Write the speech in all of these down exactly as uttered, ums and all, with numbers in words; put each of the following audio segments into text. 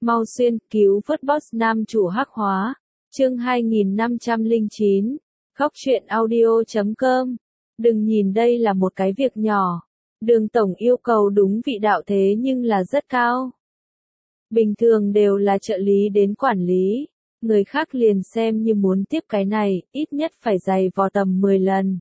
Mau xuyên, cứu vớt boss nam chủ hắc hóa. Chương hai nghìn năm trăm lẻ chín. Góc truyện audio chấm com. Đừng nhìn đây là một cái việc nhỏ. Đường tổng yêu cầu đúng vị đạo thế nhưng là rất cao. Bình thường đều là trợ lý đến quản lý. Người khác liền xem như muốn tiếp cái này, ít nhất phải dày vò tầm mười lần.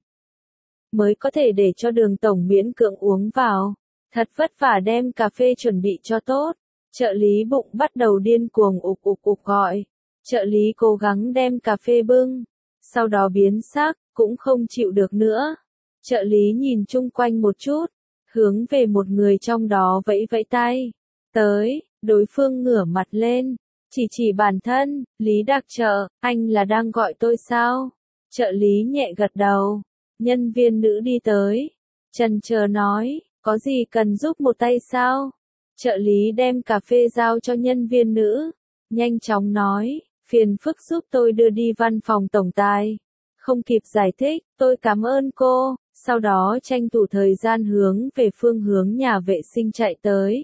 Mới có thể để cho đường tổng miễn cưỡng uống vào. Thật vất vả đem cà phê chuẩn bị cho tốt. Trợ lý bụng bắt đầu điên cuồng ục ục ục gọi. Trợ lý cố gắng đem cà phê bưng. Sau đó biến sắc, cũng không chịu được nữa. Trợ lý nhìn chung quanh một chút. Hướng về một người trong đó vẫy vẫy tay. Tới, đối phương ngửa mặt lên. Chỉ chỉ bản thân, Lý Đặc Trợ, anh là đang gọi tôi sao? Trợ lý nhẹ gật đầu. Nhân viên nữ đi tới. Chần chờ nói, có gì cần giúp một tay sao? Trợ lý đem cà phê giao cho nhân viên nữ. Nhanh chóng nói, phiền phức giúp tôi đưa đi văn phòng tổng tài. Không kịp giải thích, tôi cảm ơn cô. Sau đó tranh thủ thời gian hướng về phương hướng nhà vệ sinh chạy tới.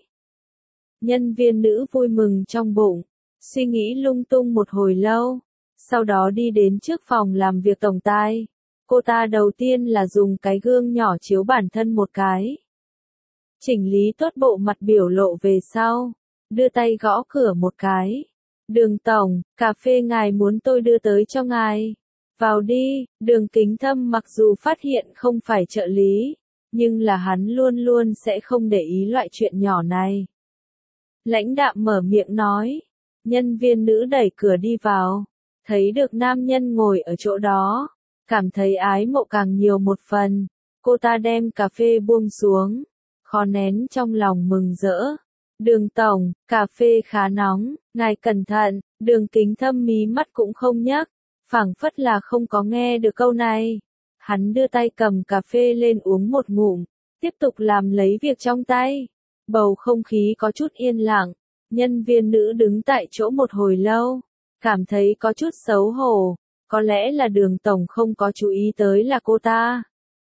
Nhân viên nữ vui mừng trong bụng. Suy nghĩ lung tung một hồi lâu. Sau đó đi đến trước phòng làm việc tổng tài. Cô ta đầu tiên là dùng cái gương nhỏ chiếu bản thân một cái. Chỉnh lý tốt bộ mặt biểu lộ về sau. Đưa tay gõ cửa một cái. Đường tổng, cà phê ngài muốn tôi đưa tới cho ngài. Vào đi. Đường Kính Thâm mặc dù phát hiện không phải trợ lý. Nhưng là hắn luôn luôn sẽ không để ý loại chuyện nhỏ này. Lãnh đạm mở miệng nói. Nhân viên nữ đẩy cửa đi vào. Thấy được nam nhân ngồi ở chỗ đó. Cảm thấy ái mộ càng nhiều một phần. Cô ta đem cà phê buông xuống. Khó nén trong lòng mừng rỡ. Đường tổng, cà phê khá nóng, ngài cẩn thận. Đường Kính Thâm mí mắt cũng không nhấc, phảng phất là không có nghe được câu này. Hắn đưa tay cầm cà phê lên uống một ngụm, tiếp tục làm lấy việc trong tay. Bầu không khí có chút yên lặng. Nhân viên nữ đứng tại chỗ một hồi lâu, cảm thấy có chút xấu hổ. Có lẽ là đường tổng không có chú ý tới là cô ta.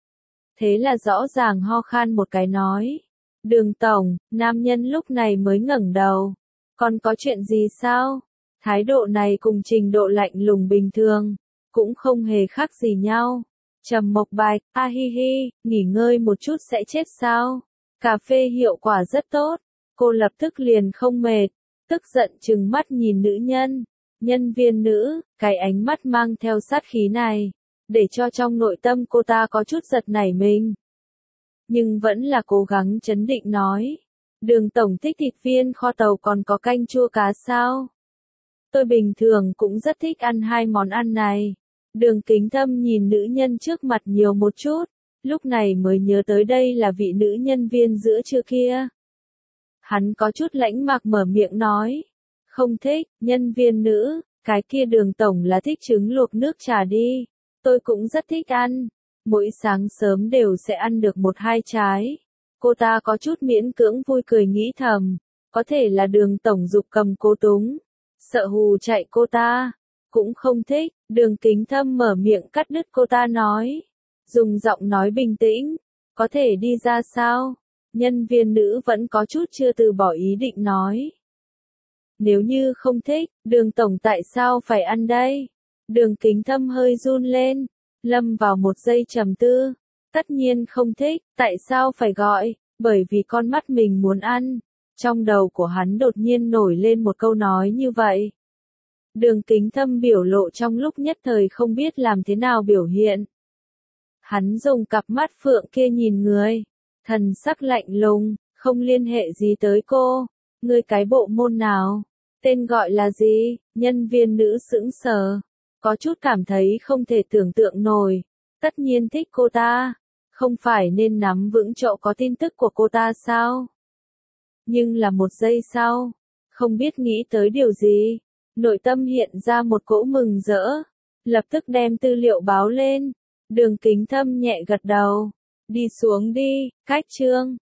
Thế là rõ ràng ho khan một cái nói. Đường tổng, nam nhân lúc này mới ngẩng đầu. Còn có chuyện gì sao? Thái độ này cùng trình độ lạnh lùng bình thường. Cũng không hề khác gì nhau. Trầm Mộc Bạch, a hi hi, nghỉ ngơi một chút sẽ chết sao? Cà phê hiệu quả rất tốt. Cô lập tức liền không mệt. Tức giận trừng mắt nhìn nữ nhân. Nhân viên nữ, cái ánh mắt mang theo sát khí này. Để cho trong nội tâm cô ta có chút giật nảy mình. Nhưng vẫn là cố gắng trấn định nói. Đường tổng thích thịt viên kho tàu còn có canh chua cá sao? Tôi bình thường cũng rất thích ăn hai món ăn này. Đường Kính Thâm nhìn nữ nhân trước mặt nhiều một chút. Lúc này mới nhớ tới đây là vị nữ nhân viên giữa trưa kia. Hắn có chút lãnh mạc mở miệng nói. Không thích, nhân viên nữ, cái kia đường tổng là thích trứng luộc nước trà đi. Tôi cũng rất thích ăn. Mỗi sáng sớm đều sẽ ăn được một hai trái. Cô ta có chút miễn cưỡng vui cười nghĩ thầm. Có thể là đường tổng dục cầm cô túng. Sợ hù chạy cô ta. Cũng không thích. Đường Kính Thâm mở miệng cắt đứt cô ta nói. Dùng giọng nói bình tĩnh. Có thể đi ra sao? Nhân viên nữ vẫn có chút chưa từ bỏ ý định nói. Nếu như không thích, đường tổng tại sao phải ăn đây? Đường Kính Thâm hơi run lên. Lâm vào một giây trầm tư. Tất nhiên không thích, tại sao phải gọi? Bởi vì con mắt mình muốn ăn. Trong đầu của hắn đột nhiên nổi lên một câu nói như vậy. Đường Kính Thâm biểu lộ trong lúc nhất thời không biết làm thế nào biểu hiện. Hắn dùng cặp mắt phượng kia nhìn người. Thần sắc lạnh lùng, không liên hệ gì tới cô. Ngươi cái bộ môn nào? Tên gọi là gì? Nhân viên nữ sững sờ. Có chút cảm thấy không thể tưởng tượng nổi. Tất nhiên thích cô ta. Không phải nên nắm vững chỗ có tin tức của cô ta sao? Nhưng là một giây sau. Không biết nghĩ tới điều gì. Nội tâm hiện ra một cỗ mừng rỡ. Lập tức đem tư liệu báo lên. Đường Kính Thâm nhẹ gật đầu. Đi xuống đi, cách chương.